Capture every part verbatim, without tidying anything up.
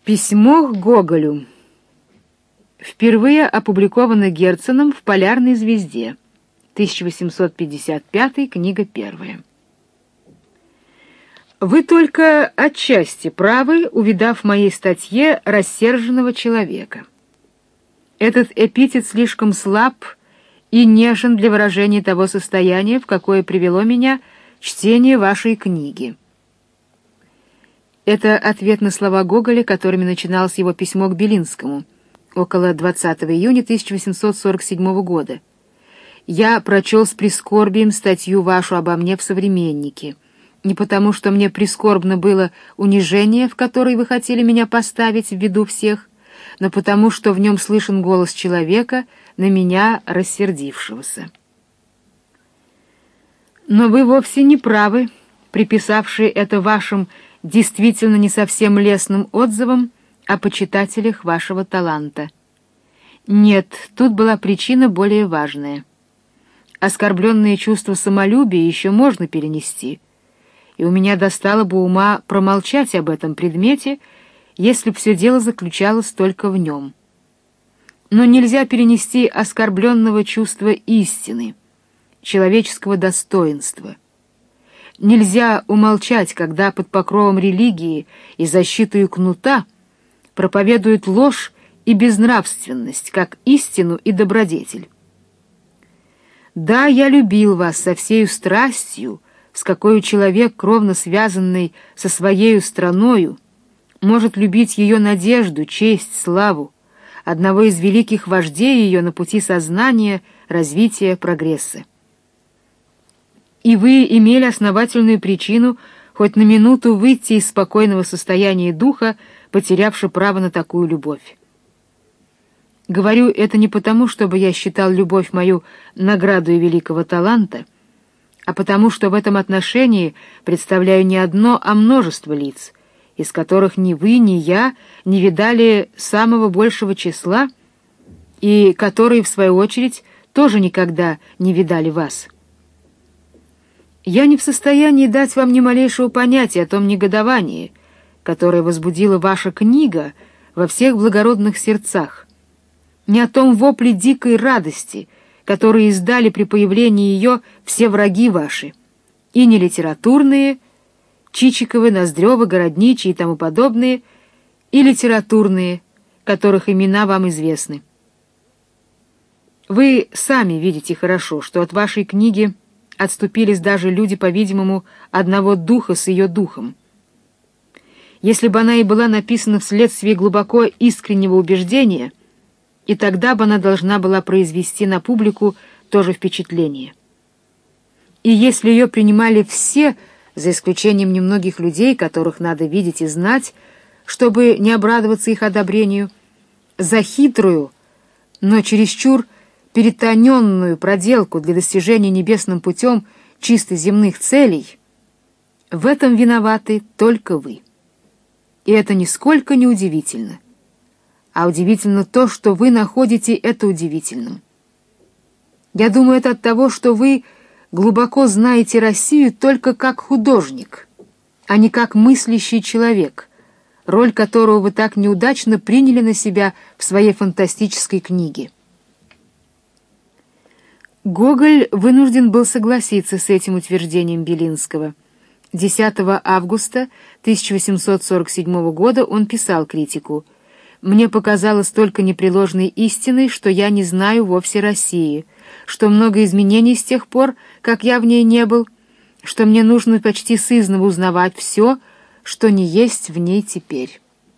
Письмо к Гоголю. Впервые опубликовано Герценом в «Полярной звезде», тысяча восемьсот пятьдесят пятый, книга первая. Вы только отчасти правы, увидав в моей статье рассерженного человека. Этот эпитет слишком слаб и нежен для выражения того состояния, в какое привело меня чтение вашей книги. Это ответ на слова Гоголя, которыми начиналось его письмо к Белинскому, около двадцатого июня тысяча восемьсот сорок седьмого года. «Я прочел с прискорбием статью вашу обо мне в «Современнике», не потому, что мне прискорбно было унижение, в которое вы хотели меня поставить в виду всех, но потому, что в нем слышен голос человека, на меня рассердившегося. Но вы вовсе не правы, приписавшие это вашим действительно не совсем лестным отзывам о почитателях вашего таланта. Нет, тут была причина более важная. Оскорбленные чувства самолюбия еще можно перенести, и у меня достало бы ума промолчать об этом предмете, если б все дело заключалось только в нем. Но нельзя перенести оскорбленного чувства истины, человеческого достоинства. Нельзя умолчать, когда под покровом религии и защитой кнута проповедуют ложь и безнравственность, как истину и добродетель. Да, я любил вас со всею страстью, с какой человек, кровно связанный со своею страною, может любить ее надежду, честь, славу, одного из великих вождей ее на пути сознания, развития, прогресса. И вы имели основательную причину хоть на минуту выйти из спокойного состояния духа, потерявши право на такую любовь. Говорю это не потому, чтобы я считал любовь мою наградой великого таланта, а потому, что в этом отношении представляю не одно, а множество лиц, из которых ни вы, ни я не видали самого большего числа, и которые, в свою очередь, тоже никогда не видали вас. Я не в состоянии дать вам ни малейшего понятия о том негодовании, которое возбудила ваша книга во всех благородных сердцах, ни о том вопле дикой радости, которые издали при появлении ее все враги ваши, и не литературные, Чичиковы, Ноздревы, Городничий и тому подобные, и литературные, которых имена вам известны. Вы сами видите хорошо, что от вашей книги отступились даже люди, по-видимому, одного духа с ее духом. Если бы она и была написана вследствие глубоко искреннего убеждения, и тогда бы она должна была произвести на публику то же впечатление. И если ее принимали все, за исключением немногих людей, которых надо видеть и знать, чтобы не обрадоваться их одобрению, за хитрую, но чересчур перетоненную проделку для достижения небесным путем чисто земных целей, в этом виноваты только вы. И это нисколько не удивительно. А удивительно то, что вы находите это удивительным. Я думаю, это от того, что вы глубоко знаете Россию только как художник, а не как мыслящий человек, роль которого вы так неудачно приняли на себя в своей фантастической книге. Гоголь вынужден был согласиться с этим утверждением Белинского. десятого августа тысяча восемьсот сорок седьмого года он писал критику: «Мне показалось только непреложной истиной, что я не знаю вовсе России, что много изменений с тех пор, как я в ней не был, что мне нужно почти сызнова узнавать все, что не есть в ней теперь».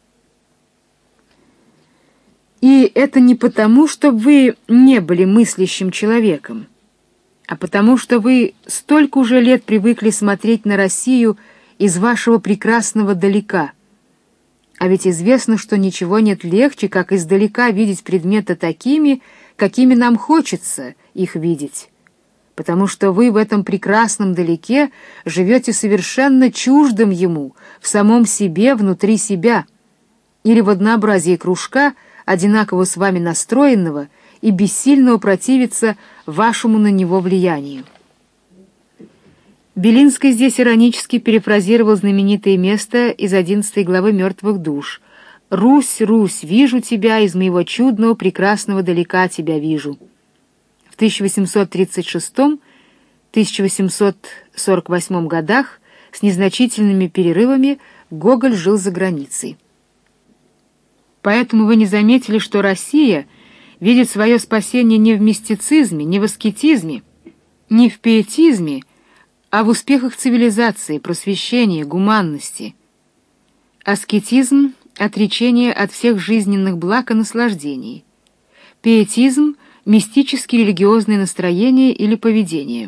И это не потому, что вы не были мыслящим человеком, а потому, что вы столько уже лет привыкли смотреть на Россию из вашего прекрасного далека. А ведь известно, что ничего нет легче, как издалека видеть предметы такими, какими нам хочется их видеть, потому что вы в этом прекрасном далеке живете совершенно чуждым ему, в самом себе, внутри себя, или в однообразии кружка, одинаково с вами настроенного и бессильного противиться вашему на него влиянию. Белинский здесь иронически перефразировал знаменитое место из одиннадцатой главы «Мертвых душ», «Русь, Русь, вижу тебя, из моего чудного, прекрасного далека тебя вижу». В тысяча восемьсот тридцать шестом — тысяча восемьсот сорок восьмом годах с незначительными перерывами Гоголь жил за границей. Поэтому вы не заметили, что Россия видит свое спасение не в мистицизме, не в аскетизме, не в пиетизме, а в успехах цивилизации, просвещения, гуманности. Аскетизм — отречение от всех жизненных благ и наслаждений. Пиетизм — мистические религиозные настроения или поведение.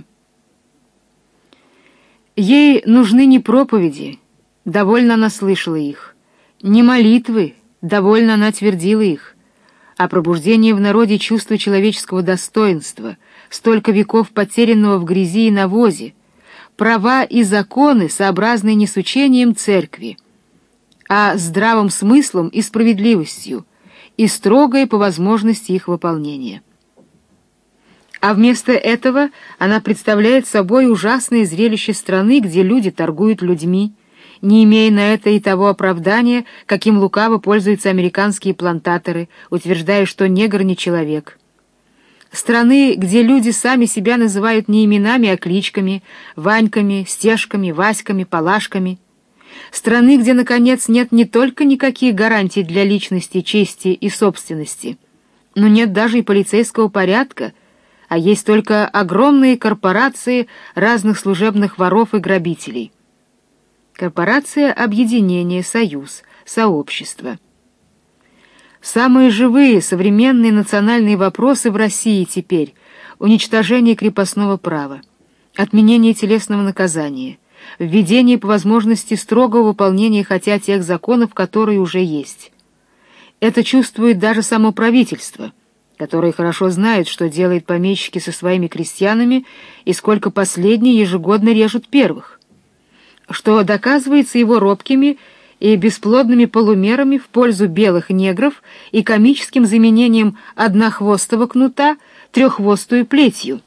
Ей нужны не проповеди, довольно она слышала их, не молитвы, довольно она твердила их, а пробуждение в народе чувства человеческого достоинства, столько веков потерянного в грязи и навозе, права и законы, сообразные не с учением церкви, а здравым смыслом и справедливостью, и строгое по возможности их выполнения. А вместо этого она представляет собой ужасное зрелище страны, где люди торгуют людьми, не имея на это и того оправдания, каким лукаво пользуются американские плантаторы, утверждая, что негр не человек. Страны, где люди сами себя называют не именами, а кличками, Ваньками, Стешками, Васьками, Палашками. Страны, где, наконец, нет не только никаких гарантий для личности, чести и собственности, но нет даже и полицейского порядка, а есть только огромные корпорации разных служебных воров и грабителей. Корпорация — объединение, союз, сообщество. Самые живые современные национальные вопросы в России теперь — уничтожение крепостного права, отменение телесного наказания, введение по возможности строгого выполнения хотя тех законов, которые уже есть. Это чувствует даже само правительство, которое хорошо знает, что делают помещики со своими крестьянами и сколько последние ежегодно режут первых, что доказывается его робкими и бесплодными полумерами в пользу белых негров и комическим заменением однохвостого кнута треххвостую плетью.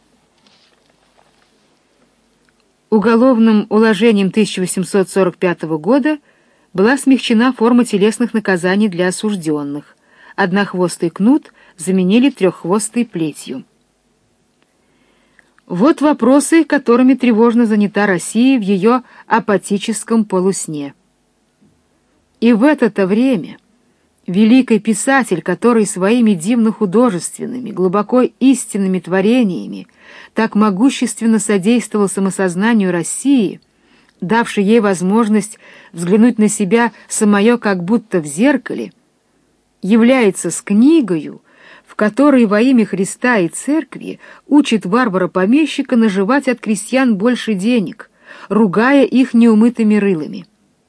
Уголовным уложением тысяча восемьсот сорок пятого года была смягчена форма телесных наказаний для осужденных. Однохвостый кнут заменили треххвостой плетью. Вот вопросы, которыми тревожно занята Россия в ее апатическом полусне. И в это-то время великий писатель, который своими дивно-художественными, глубоко истинными творениями так могущественно содействовал самосознанию России, давший ей возможность взглянуть на себя самое как будто в зеркале, является с книгою, в которой во имя Христа и Церкви учит варвара-помещика наживать от крестьян больше денег, ругая их неумытыми рылами.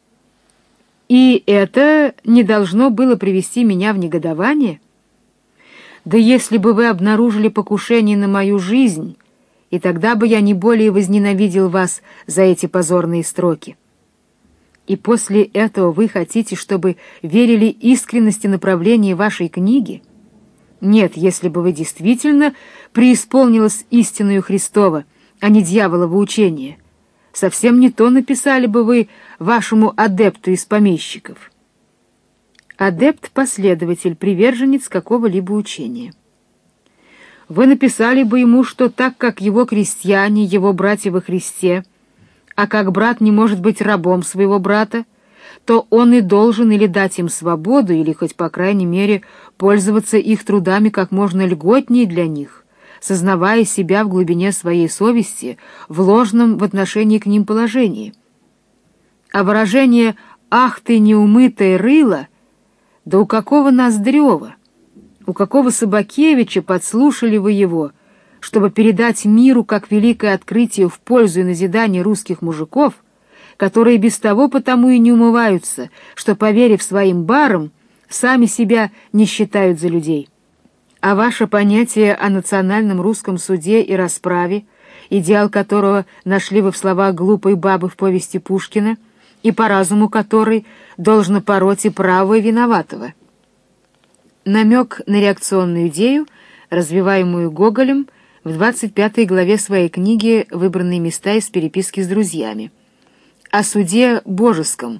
И это не должно было привести меня в негодование? Да если бы вы обнаружили покушение на мою жизнь, и тогда бы я не более возненавидел вас за эти позорные строки. И после этого вы хотите, чтобы верили искренности направления вашей книги? Нет, если бы вы действительно преисполнилось истинную Христова, а не дьяволово учение, совсем не то написали бы вы вашему адепту из помещиков. Адепт — последователь, приверженец какого-либо учения. Вы написали бы ему, что так как его крестьяне, его братья во Христе, а как брат не может быть рабом своего брата, то он и должен или дать им свободу, или хоть, по крайней мере, пользоваться их трудами как можно льготнее для них, сознавая себя в глубине своей совести в ложном в отношении к ним положении. А выражение «ах ты, неумытое рыло», да у какого Ноздрева, у какого Собакевича подслушали вы его, чтобы передать миру как великое открытие в пользу и назидание русских мужиков, которые без того потому и не умываются, что, поверив своим барам, сами себя не считают за людей. А ваше понятие о национальном русском суде и расправе, идеал которого нашли вы в словах глупой бабы в повести Пушкина, и по разуму которой должно пороть и правого, и виноватого. Намек на реакционную идею, развиваемую Гоголем в двадцать пятой главе своей книги «Выбранные места из переписки с друзьями», о суде божеском,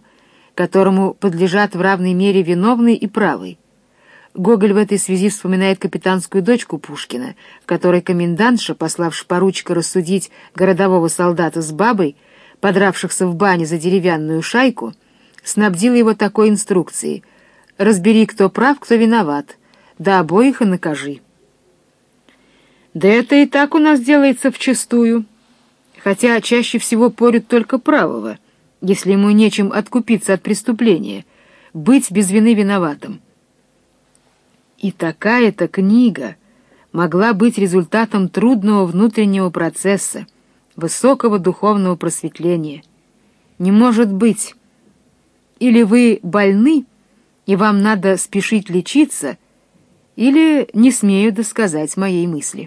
которому подлежат в равной мере виновный и правый. Гоголь в этой связи вспоминает капитанскую дочку Пушкина, в которой комендантша, пославши поручика рассудить городового солдата с бабой, подравшихся в бане за деревянную шайку, снабдила его такой инструкцией: «Разбери, кто прав, кто виноват, да обоих и накажи». Да это и так у нас делается вчистую, хотя чаще всего порют только правого, если ему нечем откупиться от преступления, быть без вины виноватым. И такая-то книга могла быть результатом трудного внутреннего процесса, высокого духовного просветления. Не может быть. Или вы больны, и вам надо спешить лечиться, или не смею досказать моей мысли.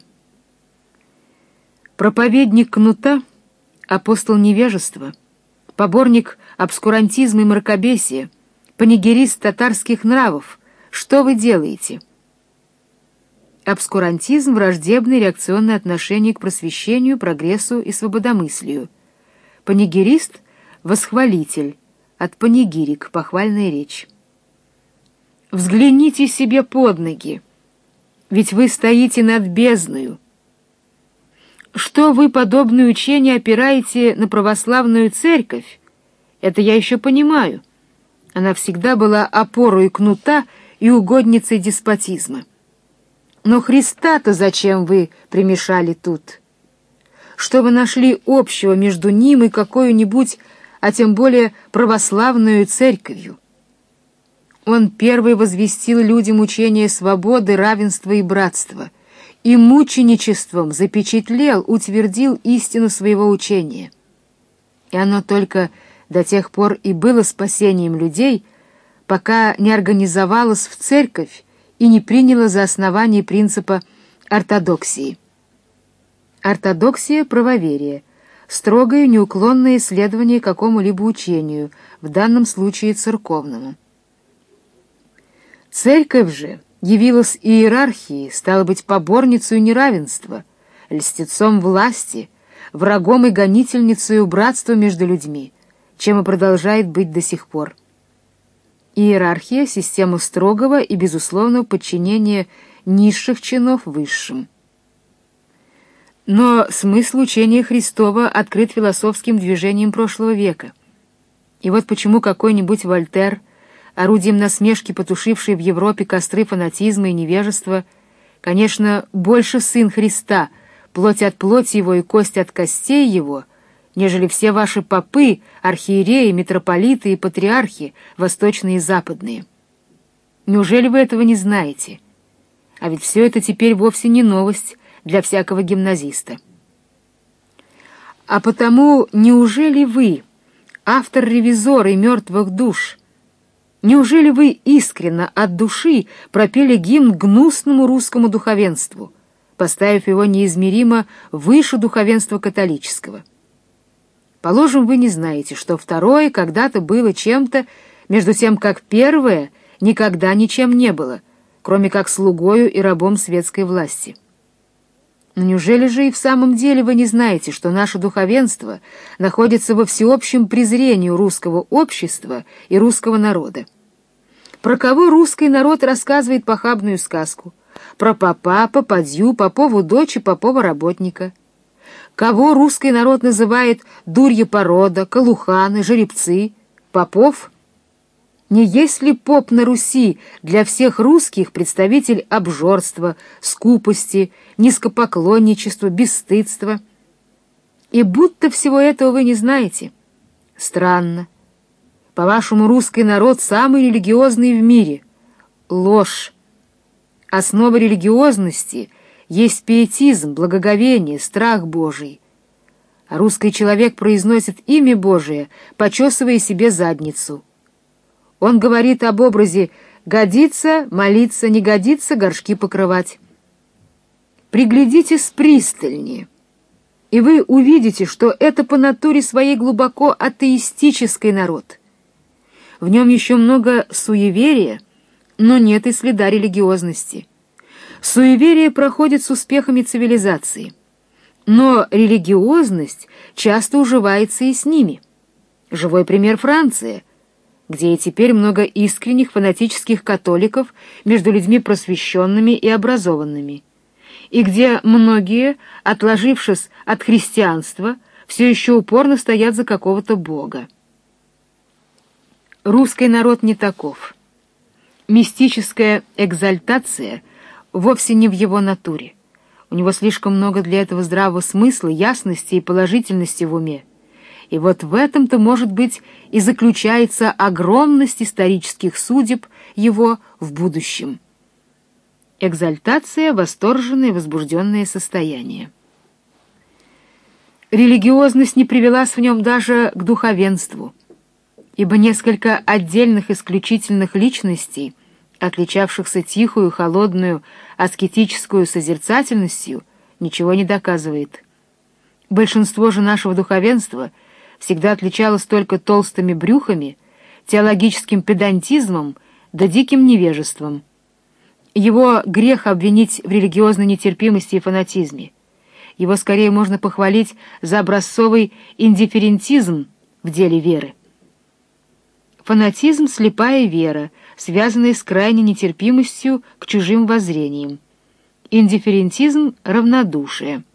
Проповедник кнута, апостол невежества, поборник обскурантизма и мракобесия, панигерист татарских нравов, что вы делаете? Обскурантизм — враждебное реакционное отношение к просвещению, прогрессу и свободомыслию. Панигерист — восхвалитель, от панигирик — похвальная речь. Взгляните себе под ноги, ведь вы стоите над бездною. Что вы подобное учение опираете на православную церковь, это я еще понимаю. Она всегда была опорой кнута и угодницей деспотизма. Но Христа-то зачем вы примешали тут? Что вы нашли общего между ним и какой-нибудь, а тем более православную церковью? Он первый возвестил людям учение свободы, равенства и братства, и мученичеством запечатлел, утвердил истину своего учения. И оно только до тех пор и было спасением людей, пока не организовалось в церковь и не приняло за основание принципа ортодоксии. Ортодоксия — правоверие, строгое неуклонное следование какому-либо учению, в данном случае церковному. Церковь же явилась иерархией, стала быть, поборницей неравенства, льстецом власти, врагом и гонительницей братства между людьми, чем и продолжает быть до сих пор. Иерархия — система строгого и безусловного подчинения низших чинов высшим. Но смысл учения Христова открыт философским движением прошлого века. И вот почему какой-нибудь Вольтер, орудием насмешки потушивший в Европе костры фанатизма и невежества, конечно, больше сын Христа, плоть от плоти его и кость от костей его, нежели все ваши попы, архиереи, митрополиты и патриархи, восточные и западные. Неужели вы этого не знаете? А ведь все это теперь вовсе не новость для всякого гимназиста. А потому неужели вы, автор «Ревизора» и «Мертвых душ», неужели вы искренно от души пропели гимн гнусному русскому духовенству, поставив его неизмеримо выше духовенства католического? Положим, вы не знаете, что второе когда-то было чем-то, между тем, как первое никогда ничем не было, кроме как слугою и рабом светской власти. Но неужели же и в самом деле вы не знаете, что наше духовенство находится во всеобщем презрении русского общества и русского народа? Про кого русский народ рассказывает похабную сказку? Про попа, попадью, попову дочь и попова работника. Кого русский народ называет дурья порода, колуханы, жеребцы, попов? Не есть ли поп на Руси для всех русских представитель обжорства, скупости, низкопоклонничества, бесстыдства? И будто всего этого вы не знаете. Странно. По-вашему, русский народ самый религиозный в мире. Ложь. Основа религиозности есть пиетизм, благоговение, страх Божий. А русский человек произносит имя Божие, почесывая себе задницу. Он говорит об образе «годится молиться, не годится горшки покрывать». Приглядитесь пристальнее, и вы увидите, что это по натуре своей глубоко атеистический народ. В нем еще много суеверия, но нет и следа религиозности. Суеверие проходит с успехами цивилизации, но религиозность часто уживается и с ними. Живой пример — Франция, где и теперь много искренних фанатических католиков между людьми просвещенными и образованными, и где многие, отложившись от христианства, все еще упорно стоят за какого-то бога. Русский народ не таков. Мистическая экзальтация вовсе не в его натуре. У него слишком много для этого здравого смысла, ясности и положительности в уме. И вот в этом-то, может быть, и заключается огромность исторических судеб его в будущем. Экзальтация — восторженное и возбужденное состояние. Религиозность не привелась в нем даже к духовенству, ибо несколько отдельных исключительных личностей, отличавшихся тихую, холодную, аскетическую созерцательностью, ничего не доказывает. Большинство же нашего духовенства всегда отличалось только толстыми брюхами, теологическим педантизмом да диким невежеством. Его грех обвинить в религиозной нетерпимости и фанатизме. Его скорее можно похвалить за образцовый индифферентизм в деле веры. Фанатизм — слепая вера, связанная с крайней нетерпимостью к чужим воззрениям. Индифферентизм — равнодушие.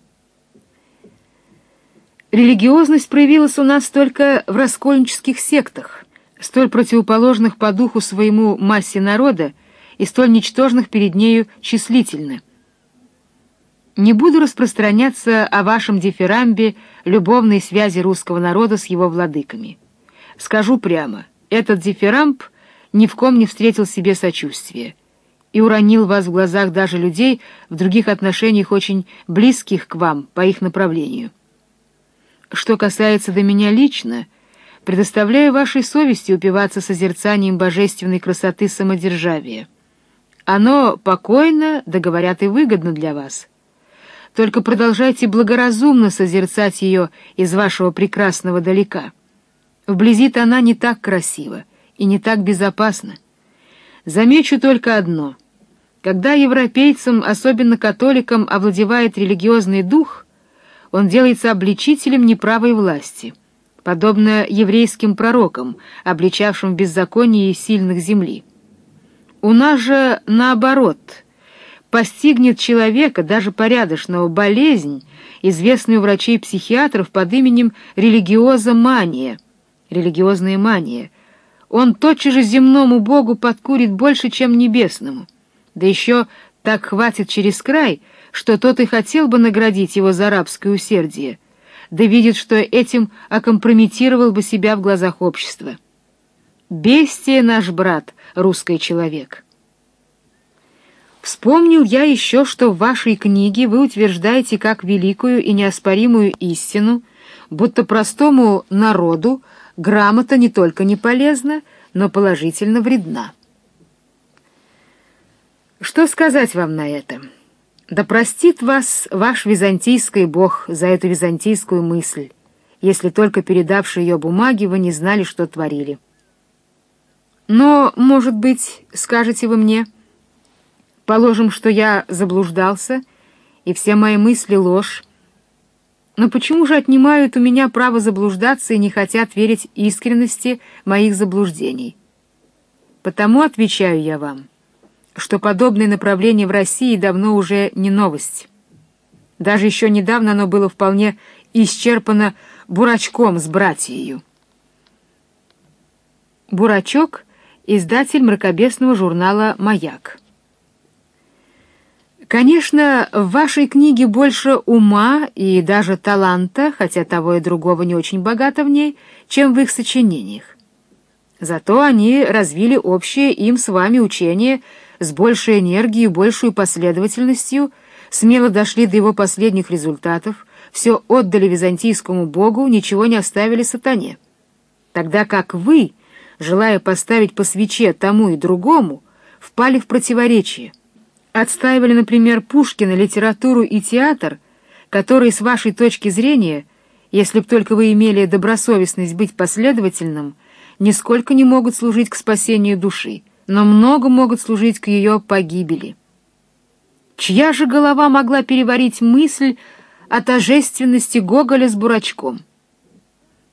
Религиозность проявилась у нас только в раскольнических сектах, столь противоположных по духу своему массе народа и столь ничтожных перед нею числительно. Не буду распространяться о вашем дифирамбе любовной связи русского народа с его владыками. Скажу прямо, этот дифирамб ни в ком не встретил себе сочувствия и уронил вас в глазах даже людей в других отношениях очень близких к вам по их направлению. Что касается до меня лично, предоставляю вашей совести упиваться созерцанием божественной красоты самодержавия. Оно покойно, да говорят, и выгодно для вас. Только продолжайте благоразумно созерцать ее из вашего прекрасного далека. Вблизи-то она не так красива и не так безопасна. Замечу только одно. Когда европейцам, особенно католикам, овладевает религиозный дух, он делается обличителем неправой власти, подобно еврейским пророкам, обличавшим беззаконие сильных земли. У нас же наоборот — постигнет человека, даже порядочного, болезнь, известную у врачей-психиатров под именем религиозомания, религиозная мания. Он тотчас же земному богу подкурит больше, чем небесному. Да еще так хватит через край, что тот и хотел бы наградить его за рабское усердие, да видит, что этим окомпрометировал бы себя в глазах общества. Бестия наш брат, русский человек. Вспомнил я еще, что в вашей книге вы утверждаете как великую и неоспоримую истину, будто простому народу грамота не только не полезна, но положительно вредна. Что сказать вам на это? Да простит вас ваш византийский бог за эту византийскую мысль, если только передавшие ее бумаги вы не знали, что творили. Но, может быть, скажете вы мне, положим, что я заблуждался, и все мои мысли — ложь. Но почему же отнимают у меня право заблуждаться и не хотят верить искренности моих заблуждений? Потому отвечаю я вам, что подобное направление в России давно уже не новость. Даже еще недавно оно было вполне исчерпано Бурачком с братьею. Бурачок — издатель мракобесного журнала «Маяк». Конечно, в вашей книге больше ума и даже таланта, хотя того и другого не очень богато в ней, чем в их сочинениях. Зато они развили общее им с вами учение с большей энергией и большей последовательностью, смело дошли до его последних результатов, все отдали византийскому богу, ничего не оставили сатане. Тогда как вы, желая поставить по свече тому и другому, впали в противоречие. Отстаивали, например, Пушкина, литературу и театр, которые, с вашей точки зрения, если б только вы имели добросовестность быть последовательным, нисколько не могут служить к спасению души, но много могут служить к ее погибели. Чья же голова могла переварить мысль о тожественности Гоголя с Бурачком?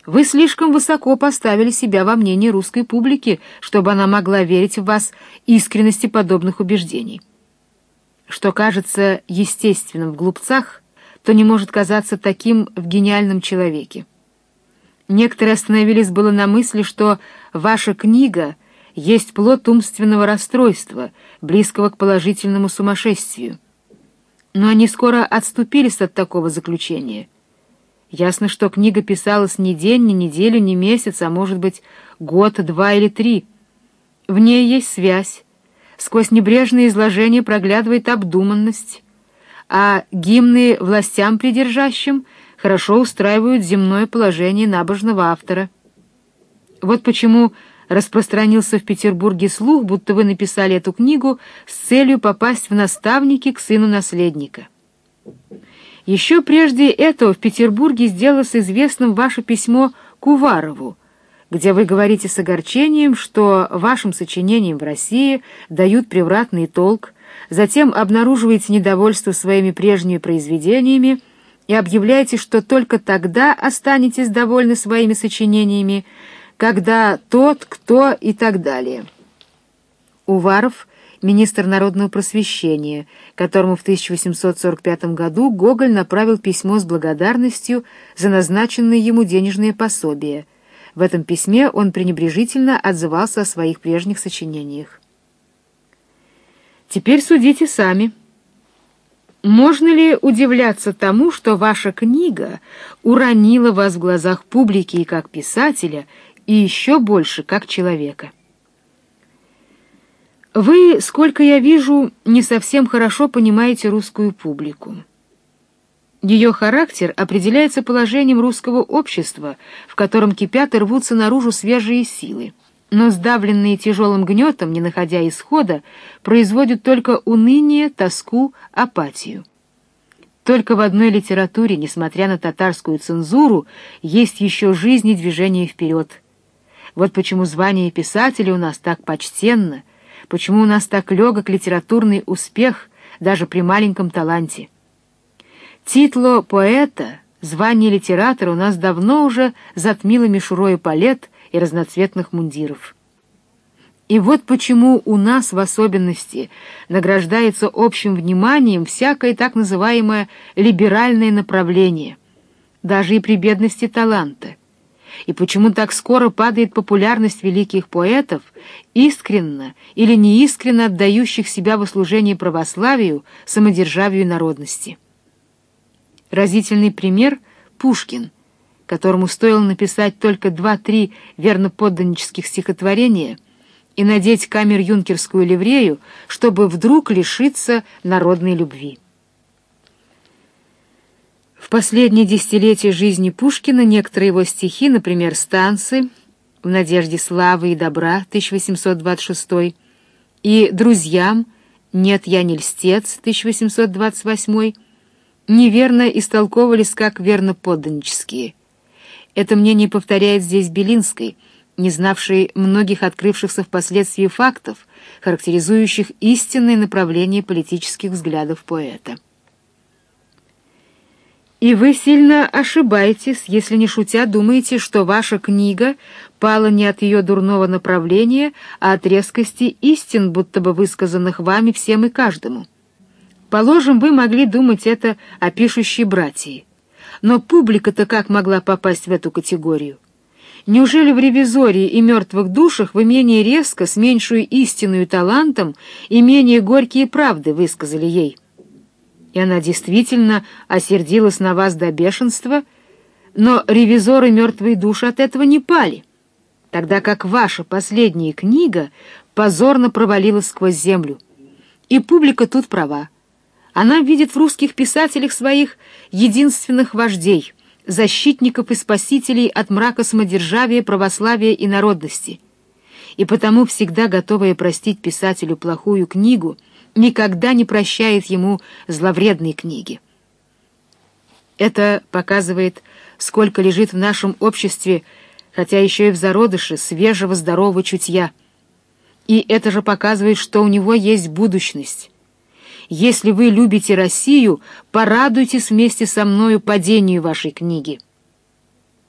Вы слишком высоко поставили себя во мнении русской публики, чтобы она могла верить в вас искренности подобных убеждений. Что кажется естественным в глупцах, то не может казаться таким в гениальном человеке. Некоторые остановились было на мысли, что ваша книга есть плод умственного расстройства, близкого к положительному сумасшествию. Но они скоро отступились от такого заключения. Ясно, что книга писалась не день, не неделю, не месяц, а может быть год, два или три. В ней есть связь. Сквозь небрежное изложение проглядывает обдуманность, а гимны властям придержащим хорошо устраивают земное положение набожного автора. Вот почему распространился в Петербурге слух, будто вы написали эту книгу с целью попасть в наставники к сыну наследника. Еще прежде этого в Петербурге сделалось известным ваше письмо к Уварову, где вы говорите с огорчением, что вашим сочинениям в России дают превратный толк, затем обнаруживаете недовольство своими прежними произведениями и объявляете, что только тогда останетесь довольны своими сочинениями, когда тот, кто и так далее. Уваров — министр народного просвещения, которому в тысяча восемьсот сорок пятом году Гоголь направил письмо с благодарностью за назначенные ему денежные пособия. В этом письме он пренебрежительно отзывался о своих прежних сочинениях. Теперь судите сами. Можно ли удивляться тому, что ваша книга уронила вас в глазах публики и как писателя, и еще больше как человека? Вы, сколько я вижу, не совсем хорошо понимаете русскую публику. Ее характер определяется положением русского общества, в котором кипят и рвутся наружу свежие силы, но сдавленные тяжелым гнетом, не находя исхода, производят только уныние, тоску, апатию. Только в одной литературе, несмотря на татарскую цензуру, есть еще жизнь и движение вперед. Вот почему звание писателя у нас так почтенно, почему у нас так легок литературный успех даже при маленьком таланте. Титло поэта, звание литератора у нас давно уже затмило мишурой эполет и разноцветных мундиров. И вот почему у нас в особенности награждается общим вниманием всякое так называемое либеральное направление, даже и при бедности таланта. И почему так скоро падает популярность великих поэтов, искренно или неискренно отдающих себя во служение православию, самодержавию и народности. Разительный пример — Пушкин, которому стоило написать только два-три верноподданнических стихотворения и надеть камер-юнкерскую ливрею, чтобы вдруг лишиться народной любви. В последние десятилетия жизни Пушкина некоторые его стихи, например, «Станцы», «В надежде славы и добра» тысяча восемьсот двадцать шестой и «Друзьям», «Нет, я не льстец» тысяча восемьсот двадцать восьмой, неверно истолковывались как верноподданнические. Это мнение повторяет здесь Белинский, не знавший многих открывшихся впоследствии фактов, характеризующих истинное направление политических взглядов поэта. И вы сильно ошибаетесь, если не шутя думаете, что ваша книга пала не от ее дурного направления, а от резкости истин, будто бы высказанных вами всем и каждому. Положим, вы могли думать это о пишущей братии. Но публика-то как могла попасть в эту категорию? Неужели в «Ревизоре» и «Мертвых душах» вы менее резко, с меньшую истину и талантом, и менее горькие правды высказали ей? И она действительно осердилась на вас до бешенства, но «Ревизор» и «Мертвые души» от этого не пали, тогда как ваша последняя книга позорно провалилась сквозь землю. И публика тут права. Она видит в русских писателях своих единственных вождей, защитников и спасителей от мрака самодержавия, православия и народности. И потому, всегда готовая простить писателю плохую книгу, никогда не прощает ему зловредной книги. Это показывает, сколько лежит в нашем обществе, хотя еще и в зародыше, свежего здорового чутья. И это же показывает, что у него есть будущность. Если вы любите Россию, порадуйтесь вместе со мною падению вашей книги.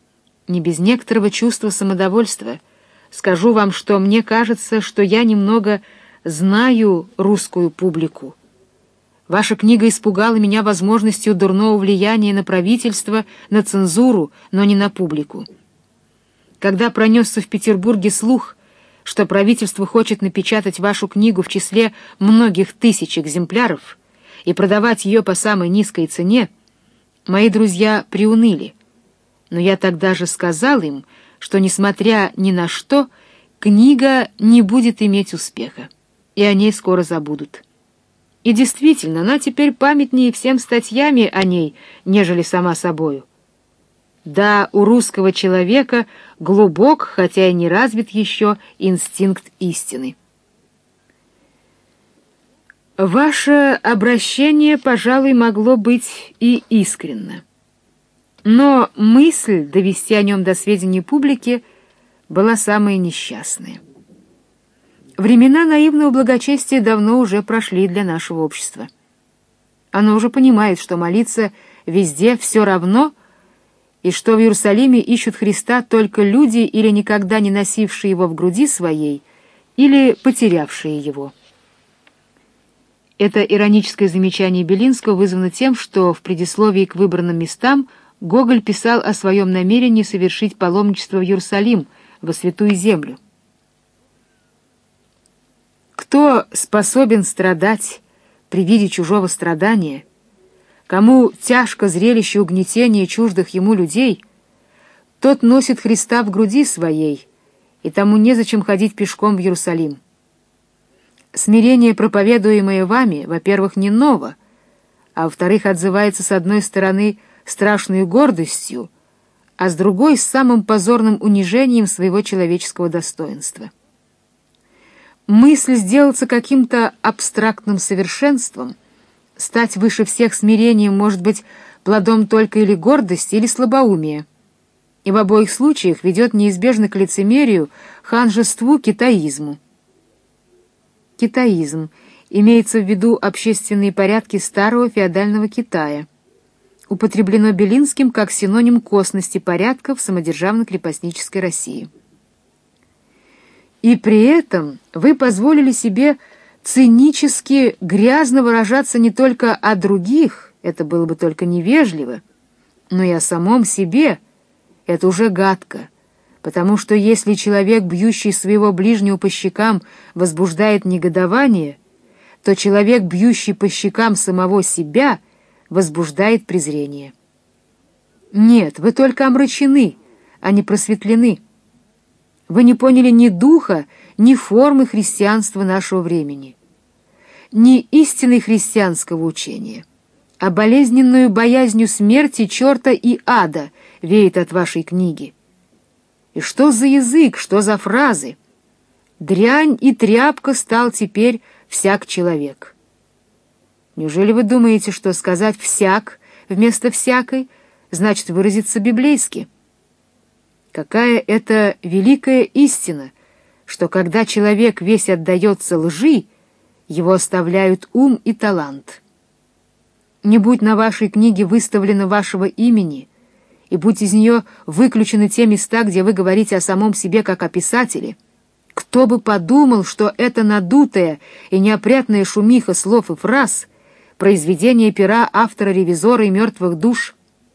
Не без некоторого чувства самодовольства скажу вам, что мне кажется, что я немного знаю русскую публику. Ваша книга испугала меня возможностью дурного влияния на правительство, на цензуру, но не на публику. Когда пронесся в Петербурге слух, что правительство хочет напечатать вашу книгу в числе многих тысяч экземпляров и продавать ее по самой низкой цене, мои друзья приуныли. Но я тогда же сказал им, что, несмотря ни на что, книга не будет иметь успеха, и о ней скоро забудут. И действительно, она теперь памятнее всем статьями о ней, нежели сама собою. Да, у русского человека глубок, хотя и не развит еще, инстинкт истины. Ваше обращение, пожалуй, могло быть и искренно. Но мысль довести о нем до сведения публики была самая несчастная. Времена наивного благочестия давно уже прошли для нашего общества. Оно уже понимает, что молиться везде все равно, и что в Иерусалиме ищут Христа только люди, или никогда не носившие его в груди своей, или потерявшие его. Это ироническое замечание Белинского вызвано тем, что в предисловии к выбранным местам Гоголь писал о своем намерении совершить паломничество в Иерусалим, во Святую Землю. Кто способен страдать при виде чужого страдания, кому тяжко зрелище угнетения чуждых ему людей, тот носит Христа в груди своей, и тому незачем ходить пешком в Иерусалим. Смирение, проповедуемое вами, во-первых, не ново, а во-вторых, отзывается с одной стороны страшной гордостью, а с другой — с самым позорным унижением своего человеческого достоинства. Мысль сделаться каким-то абстрактным совершенством, стать выше всех смирением, может быть плодом только или гордости, или слабоумия, и в обоих случаях ведет неизбежно к лицемерию, ханжеству, китаизму. Китаизм имеется в виду общественные порядки старого феодального Китая, употреблено Белинским как синоним косности порядков самодержавно-крепостнической России. И при этом вы позволили себе цинически грязно выражаться не только о других, это было бы только невежливо, но и о самом себе, это уже гадко, потому что если человек, бьющий своего ближнего по щекам, возбуждает негодование, то человек, бьющий по щекам самого себя, возбуждает презрение. Нет, вы только омрачены, а не просветлены. Вы не поняли ни духа, ни формы христианства нашего времени, ни истины христианского учения, а болезненную боязнью смерти, черта и ада веет от вашей книги. И что за язык, что за фразы? Дрянь и тряпка стал теперь всяк человек. Неужели вы думаете, что сказать «всяк» вместо «всякой» значит выразиться библейски? Какая это великая истина, что когда человек весь отдается лжи, его оставляют ум и талант. Не будь на вашей книге выставлено вашего имени, и будь из нее выключены те места, где вы говорите о самом себе как о писателе, кто бы подумал, что это надутая и неопрятная шумиха слов и фраз — произведение пера автора-ревизора и мертвых душ.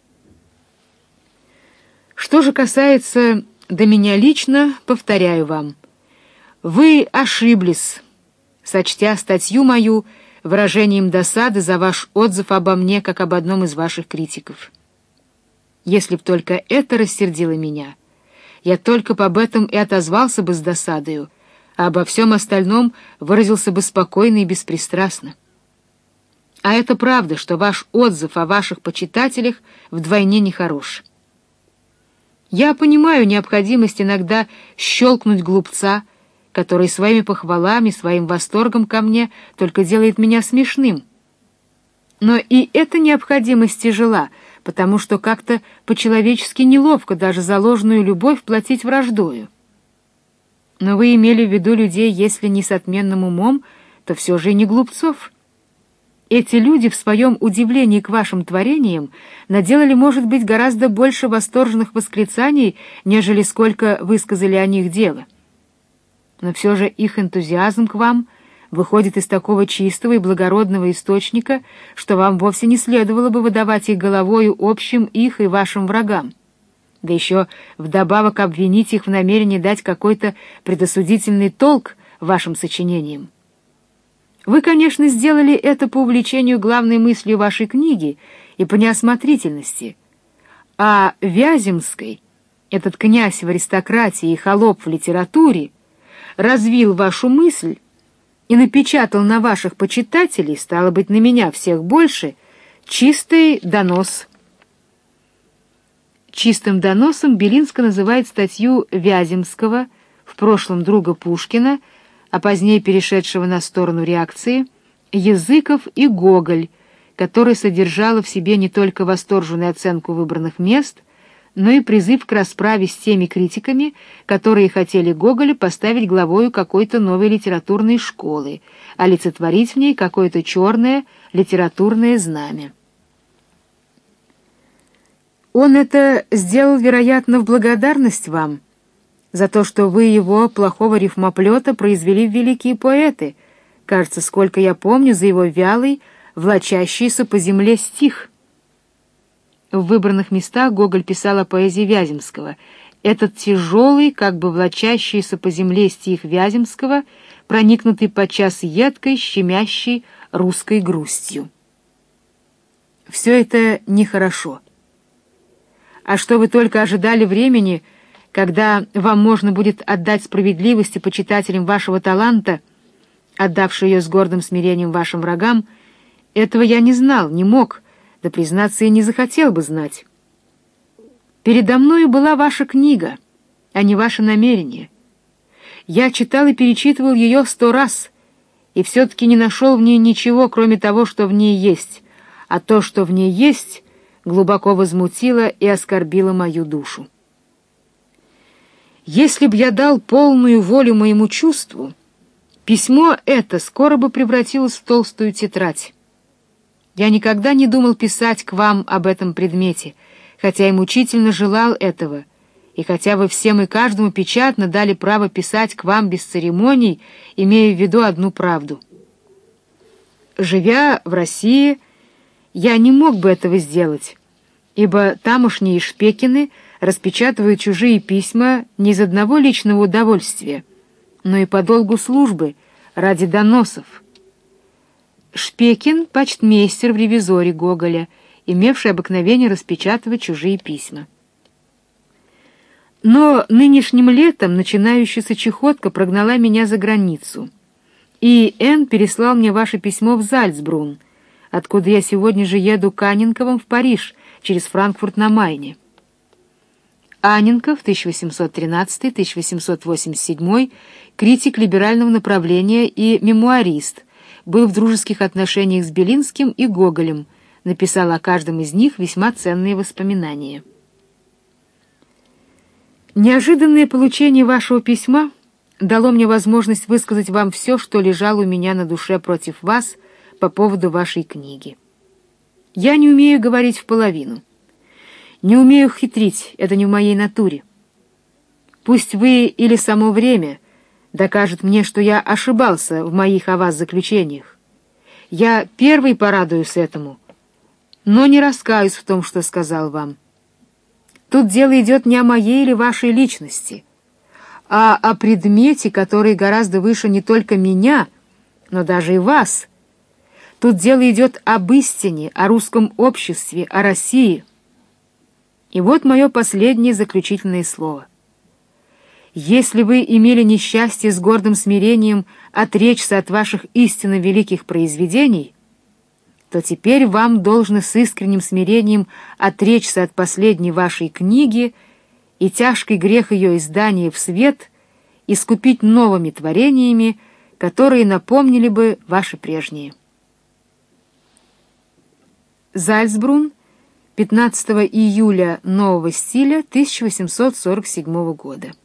Что же касается до меня лично, повторяю вам, вы ошиблись, сочтя статью мою выражением досады за ваш отзыв обо мне, как об одном из ваших критиков. Если б только это рассердило меня, я только об этом и отозвался бы с досадою, а обо всем остальном выразился бы спокойно и беспристрастно. А это правда, что ваш отзыв о ваших почитателях вдвойне нехорош. Я понимаю необходимость иногда щелкнуть глупца, который своими похвалами, своим восторгом ко мне только делает меня смешным. Но и эта необходимость тяжела, потому что как-то по-человечески неловко даже за ложную любовь платить враждою. Но вы имели в виду людей, если не с отменным умом, то все же и не глупцов. Эти люди в своем удивлении к вашим творениям наделали, может быть, гораздо больше восторженных восклицаний, нежели сколько высказали о них дело. Но все же их энтузиазм к вам выходит из такого чистого и благородного источника, что вам вовсе не следовало бы выдавать их головою общим их и вашим врагам, да еще вдобавок обвинить их в намерении дать какой-то предосудительный толк вашим сочинениям. Вы, конечно, сделали это по увлечению главной мыслью вашей книги и по неосмотрительности, а Вяземский, этот князь в аристократии и холоп в литературе, развил вашу мысль и напечатал на ваших почитателей, стало быть, на меня всех больше, чистый донос. Чистым доносом Белинский называет статью Вяземского, в прошлом друга Пушкина, а позднее перешедшего на сторону реакции, «Языков и Гоголь», которая содержала в себе не только восторженную оценку выбранных мест, но и призыв к расправе с теми критиками, которые хотели Гоголя поставить главою какой-то новой литературной школы, олицетворить в ней какое-то черное литературное знамя. Он это сделал, вероятно, в благодарность вам за то, что вы его, плохого рифмоплета, произвели в великие поэты, кажется, сколько я помню, за его вялый, влачащийся по земле стих. В выбранных местах Гоголь писал о поэзии Вяземского. Этот тяжелый, как бы влачащийся по земле стих Вяземского, проникнутый подчас едкой, щемящей русской грустью. Все это нехорошо. А что вы только ожидали времени, когда вам можно будет отдать справедливости почитателям вашего таланта, отдавшие ее с гордым смирением вашим врагам, этого я не знал, не мог, да, признаться, и не захотел бы знать. Передо мною была ваша книга, а не ваше намерение. Я читал и перечитывал ее сто раз, и все-таки не нашел в ней ничего, кроме того, что в ней есть, а то, что в ней есть, глубоко возмутило и оскорбило мою душу. Если б я дал полную волю моему чувству, письмо это скоро бы превратилось в толстую тетрадь. Я никогда не думал писать к вам об этом предмете, хотя и мучительно желал этого, и хотя вы всем и каждому печатно дали право писать к вам без церемоний, имея в виду одну правду. Живя в России, я не мог бы этого сделать, ибо тамошние шпекины распечатывают чужие письма не из одного личного удовольствия, но и по долгу службы, ради доносов. Шпекин — почтмейстер в ревизоре Гоголя, имевший обыкновение распечатывать чужие письма. Но нынешним летом начинающаяся чехотка прогнала меня за границу, и Н. переслал мне ваше письмо в Зальцбрун, откуда я сегодня же еду к Анненковым в Париж через Франкфурт на Майне. Анненков, тысяча восемьсот тринадцатый — тысяча восемьсот восемьдесят седьмой, критик либерального направления и мемуарист, был в дружеских отношениях с Белинским и Гоголем, написал о каждом из них весьма ценные воспоминания. Неожиданное получение вашего письма дало мне возможность высказать вам все, что лежало у меня на душе против вас по поводу вашей книги. Я не умею говорить в половину. Не умею хитрить, это не в моей натуре. Пусть вы или само время докажет мне, что я ошибался в моих о вас заключениях. Я первый порадуюсь этому, но не раскаюсь в том, что сказал вам. Тут дело идет не о моей или вашей личности, а о предмете, который гораздо выше не только меня, но даже и вас. Тут дело идет об истине, о русском обществе, о России. И вот мое последнее заключительное слово. Если вы имели несчастье с гордым смирением отречься от ваших истинно великих произведений, то теперь вам должно с искренним смирением отречься от последней вашей книги и тяжкий грех ее издания в свет искупить новыми творениями, которые напомнили бы ваши прежние. Зальцбрун, пятнадцатого июля нового стиля тысяча восемьсот сорок седьмого года.